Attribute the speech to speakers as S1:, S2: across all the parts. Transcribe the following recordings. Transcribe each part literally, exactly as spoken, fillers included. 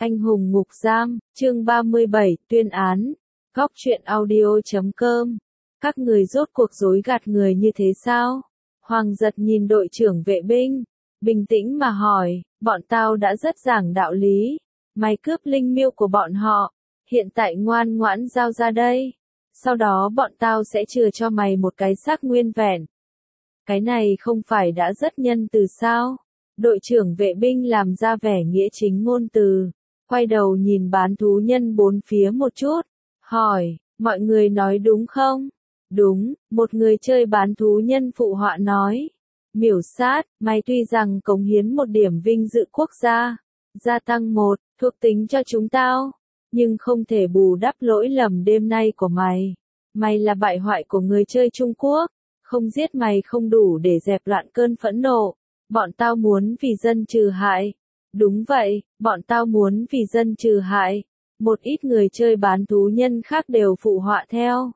S1: Anh hùng ngục giam, chương ba mươi bảy, tuyên án. Góc truyện audio chấm com. Các người rốt cuộc dối gạt người như thế sao? Hoàng giật nhìn đội trưởng vệ binh, bình tĩnh mà hỏi, bọn tao đã rất giảng đạo lý. Mày cướp linh miêu của bọn họ, hiện tại ngoan ngoãn giao ra đây. Sau đó bọn tao sẽ chừa cho mày một cái xác nguyên vẹn. Cái này không phải đã rất nhân từ sao? Đội trưởng vệ binh làm ra vẻ nghĩa chính ngôn từ, quay đầu nhìn bán thú nhân bốn phía một chút, hỏi, mọi người nói đúng không? Đúng, một người chơi bán thú nhân phụ họa nói. Miểu sát, mày tuy rằng cống hiến một điểm vinh dự quốc gia, gia tăng một, thuộc tính cho chúng tao, nhưng không thể bù đắp lỗi lầm đêm nay của mày. Mày là bại hoại của người chơi Trung Quốc, không giết mày không đủ để dẹp loạn cơn phẫn nộ. Bọn tao muốn vì dân trừ hại. Đúng vậy, bọn tao muốn vì dân trừ hại. Một ít người chơi bán thú nhân khác đều phụ họa theo.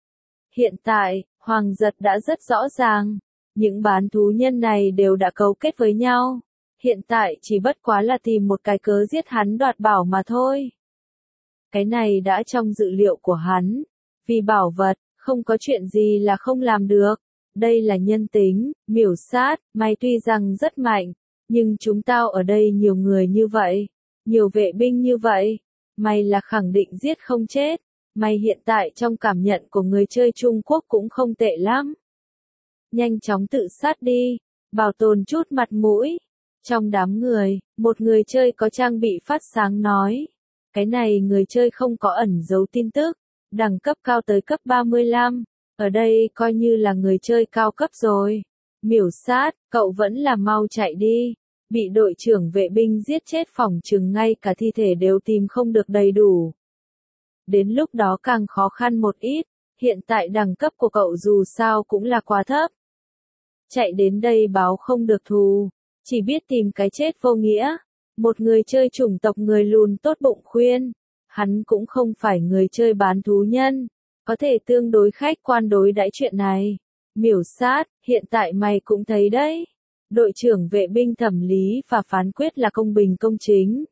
S1: Hiện tại, Hoàng giật đã rất rõ ràng. Những bán thú nhân này đều đã cấu kết với nhau. Hiện tại chỉ bất quá là tìm một cái cớ giết hắn đoạt bảo mà thôi. Cái này đã trong dự liệu của hắn. Vì bảo vật, không có chuyện gì là không làm được. Đây là nhân tính, miểu sát, mày tuy rằng rất mạnh, nhưng chúng tao ở đây nhiều người như vậy, nhiều vệ binh như vậy, mày là khẳng định giết không chết, mày hiện tại trong cảm nhận của người chơi Trung Quốc cũng không tệ lắm. Nhanh chóng tự sát đi, bảo tồn chút mặt mũi. Trong đám người, một người chơi có trang bị phát sáng nói, cái này người chơi không có ẩn giấu tin tức, đẳng cấp cao tới cấp ba mươi lăm. Ở đây coi như là người chơi cao cấp rồi. Miểu sát, cậu vẫn là mau chạy đi. Bị đội trưởng vệ binh giết chết phỏng chừng ngay cả thi thể đều tìm không được đầy đủ. Đến lúc đó càng khó khăn một ít, hiện tại đẳng cấp của cậu dù sao cũng là quá thấp. Chạy đến đây báo không được thù, chỉ biết tìm cái chết vô nghĩa. Một người chơi chủng tộc người lùn tốt bụng khuyên, hắn cũng không phải người chơi bán thú nhân. Có thể tương đối khách quan đối đãi chuyện này. Miểu sát, hiện tại mày cũng thấy đấy. Đội trưởng vệ binh thẩm lý và phán quyết là công bình công chính.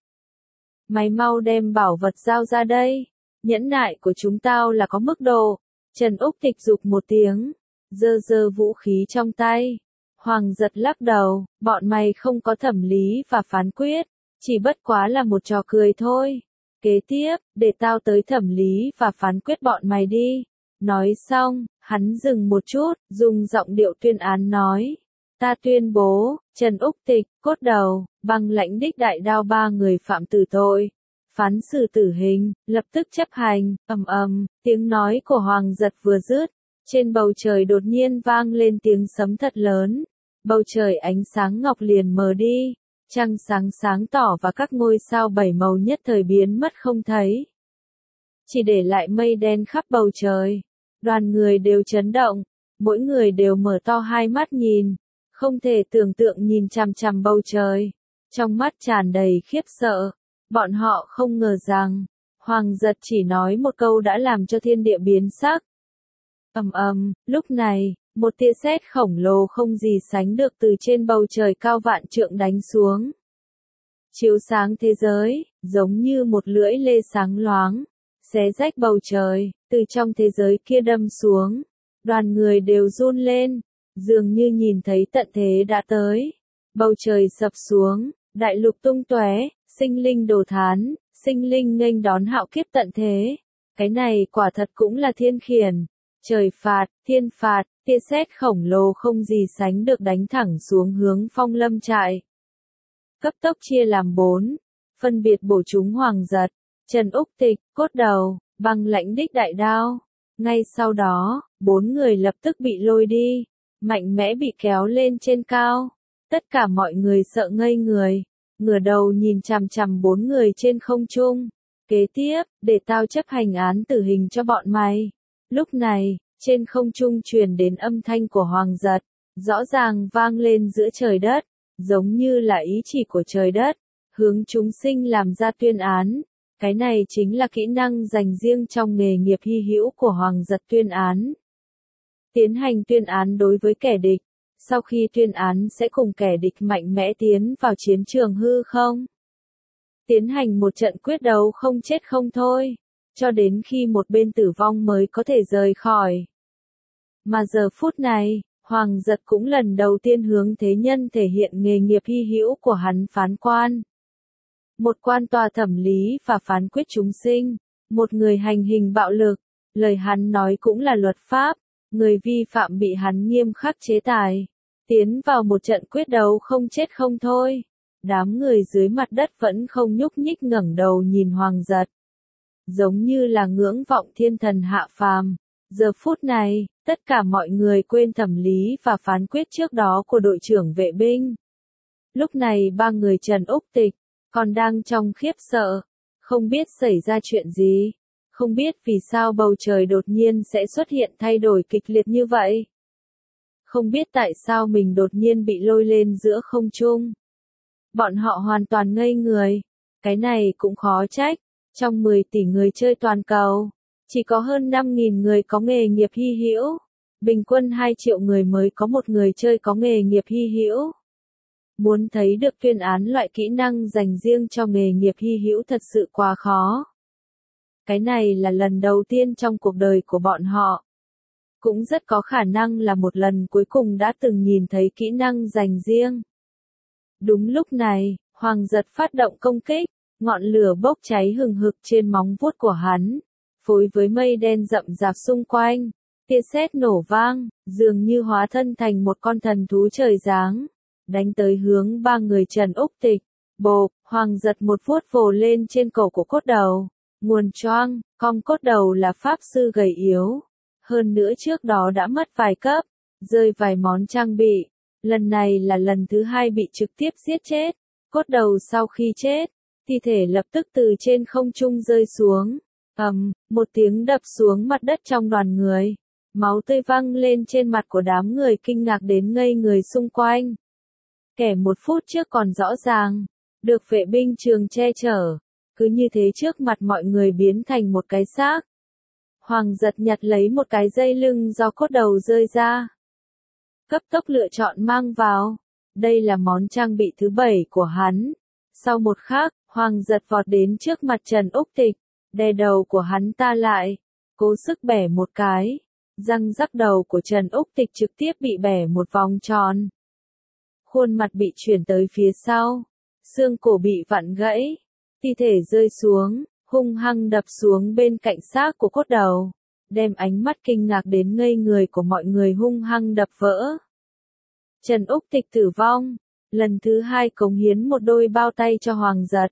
S1: Mày mau đem bảo vật giao ra đây. Nhẫn nại của chúng tao là có mức độ. Trần Úc Tịch dục một tiếng. Giơ giơ vũ khí trong tay. Hoàng giật lắc đầu. Bọn mày không có thẩm lý và phán quyết. Chỉ bất quá là một trò cười thôi. Kế tiếp, để tao tới thẩm lý và phán quyết bọn mày đi. Nói xong, hắn dừng một chút, dùng giọng điệu tuyên án nói. Ta tuyên bố, Trần Úc Tịch, cốt đầu, băng lãnh đích đại đao ba người phạm tử tội. Phán xử tử hình, lập tức chấp hành, ầm ầm, tiếng nói của Hoàng giật vừa dứt. Trên bầu trời đột nhiên vang lên tiếng sấm thật lớn. Bầu trời ánh sáng ngọc liền mờ đi. Trăng sáng sáng tỏ và các ngôi sao bảy màu nhất thời biến mất không thấy. Chỉ để lại mây đen khắp bầu trời. Đoàn người đều chấn động, mỗi người đều mở to hai mắt nhìn, không thể tưởng tượng nhìn chằm chằm bầu trời. Trong mắt tràn đầy khiếp sợ, bọn họ không ngờ rằng, Hoàng giật chỉ nói một câu đã làm cho thiên địa biến sắc. Ầm ầm, lúc này, một tia sét khổng lồ không gì sánh được từ trên bầu trời cao vạn trượng đánh xuống. Chiếu sáng thế giới, giống như một lưỡi lê sáng loáng, xé rách bầu trời, từ trong thế giới kia đâm xuống. Đoàn người đều run lên, dường như nhìn thấy tận thế đã tới. Bầu trời sập xuống, đại lục tung tóe, sinh linh đổ thán, sinh linh nghênh đón hạo kiếp tận thế. Cái này quả thật cũng là thiên khiển. Trời phạt, thiên phạt, tia sét khổng lồ không gì sánh được đánh thẳng xuống hướng Phong Lâm trại. Cấp tốc chia làm bốn, phân biệt bổ trúng Hoàng giật, Trần Úc Tịch, cốt đầu, băng lãnh đích đại đao. Ngay sau đó, bốn người lập tức bị lôi đi, mạnh mẽ bị kéo lên trên cao. Tất cả mọi người sợ ngây người, ngửa đầu nhìn chằm chằm bốn người trên không trung. Kế tiếp, để tao chấp hành án tử hình cho bọn mày. Lúc này, trên không trung truyền đến âm thanh của Hoàng giật, rõ ràng vang lên giữa trời đất, giống như là ý chỉ của trời đất, hướng chúng sinh làm ra tuyên án. Cái này chính là kỹ năng dành riêng trong nghề nghiệp hy hữu của Hoàng giật tuyên án. Tiến hành tuyên án đối với kẻ địch, sau khi tuyên án sẽ cùng kẻ địch mạnh mẽ tiến vào chiến trường hư không. tiến hành một trận quyết đấu không chết không thôi, cho đến khi một bên tử vong mới có thể rời khỏi. Mà giờ phút này, Hoàng Giật cũng lần đầu tiên hướng thế nhân thể hiện nghề nghiệp hy hữu của hắn phán quan. Một quan tòa thẩm lý và phán quyết chúng sinh, một người hành hình bạo lực, lời hắn nói cũng là luật pháp, người vi phạm bị hắn nghiêm khắc chế tài, tiến vào một trận quyết đấu không chết không thôi. Đám người dưới mặt đất vẫn không nhúc nhích ngẩng đầu nhìn Hoàng Giật, giống như là ngưỡng vọng thiên thần hạ phàm. Giờ phút này, tất cả mọi người quên thẩm lý và phán quyết trước đó của đội trưởng vệ binh. Lúc này ba người Trần Úc Tịch còn đang trong khiếp sợ, không biết xảy ra chuyện gì, không biết vì sao bầu trời đột nhiên sẽ xuất hiện thay đổi kịch liệt như vậy. Không biết tại sao mình đột nhiên bị lôi lên giữa không trung. Bọn họ hoàn toàn ngây người, cái này cũng khó trách, trong mười tỷ người chơi toàn cầu, chỉ có hơn năm nghìn người có nghề nghiệp hy hữu, bình quân hai triệu người mới có một người chơi có nghề nghiệp hy hữu. Muốn thấy được tuyên án loại kỹ năng dành riêng cho nghề nghiệp hy hữu thật sự quá khó. Cái này là lần đầu tiên trong cuộc đời của bọn họ. Cũng rất có khả năng là một lần cuối cùng đã từng nhìn thấy kỹ năng dành riêng. Đúng lúc này, Hoàng Giật phát động công kích, ngọn lửa bốc cháy hừng hực trên móng vuốt của hắn, phối với mây đen rậm rạp xung quanh, tia sét nổ vang, dường như hóa thân thành một con thần thú trời giáng, đánh tới hướng ba người Trần Úc Tịch. Bộp, Hoàng Giật một vuốt vồ lên trên cổ của cốt đầu, nguồn choang, cong cốt đầu là pháp sư gầy yếu, hơn nữa trước đó đã mất vài cấp, rơi vài món trang bị, lần này là lần thứ hai bị trực tiếp giết chết. Cốt đầu sau khi chết, thi thể lập tức từ trên không trung rơi xuống, ầm, một tiếng đập xuống mặt đất trong đoàn người, máu tươi văng lên trên mặt của đám người kinh ngạc đến ngây người xung quanh. Kẻ một phút trước còn rõ ràng, được vệ binh trường che chở, cứ như thế trước mặt mọi người biến thành một cái xác. Hoàng Giật nhặt lấy một cái dây lưng do cốt đầu rơi ra, cấp tốc lựa chọn mang vào. Đây là món trang bị thứ bảy của hắn. Sau một khắc, Hoàng Giật vọt đến trước mặt Trần Úc Tịch, đè đầu của hắn ta lại, cố sức bẻ một cái. Răng rắc đầu của Trần Úc Tịch trực tiếp bị bẻ một vòng tròn. Khuôn mặt bị chuyển tới phía sau, xương cổ bị vặn gãy, thi thể rơi xuống, hung hăng đập xuống bên cạnh xác của cốt đầu, đem ánh mắt kinh ngạc đến ngây người của mọi người hung hăng đập vỡ. Trần Úc Tịch tử vong, lần thứ hai cống hiến một đôi bao tay cho Hoàng Giật.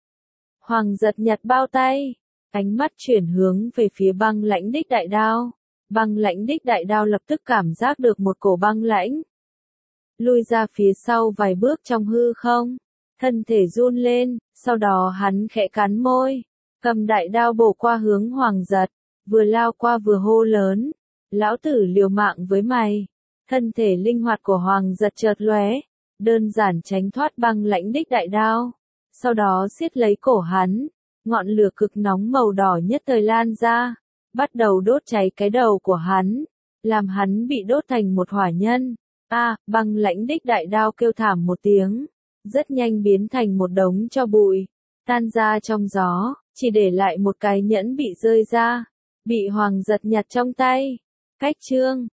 S1: Hoàng Giật nhặt bao tay, ánh mắt chuyển hướng về phía băng lãnh đích đại đao. Băng lãnh đích đại đao lập tức cảm giác được một cổ băng lãnh. Lui ra phía sau vài bước trong hư không, thân thể run lên, sau đó hắn khẽ cắn môi, cầm đại đao bổ qua hướng Hoàng Giật, vừa lao qua vừa hô lớn, lão tử liều mạng với mày. Thân thể linh hoạt của Hoàng Giật chợt lóe, đơn giản tránh thoát băng lãnh đích đại đao, sau đó siết lấy cổ hắn, ngọn lửa cực nóng màu đỏ nhất thời lan ra, bắt đầu đốt cháy cái đầu của hắn, làm hắn bị đốt thành một hỏa nhân. A, à, băng lãnh đích đại đao kêu thảm một tiếng, rất nhanh biến thành một đống tro bụi, tan ra trong gió, chỉ để lại một cái nhẫn bị rơi ra, bị Hoàng Giật nhặt trong tay. Cách chương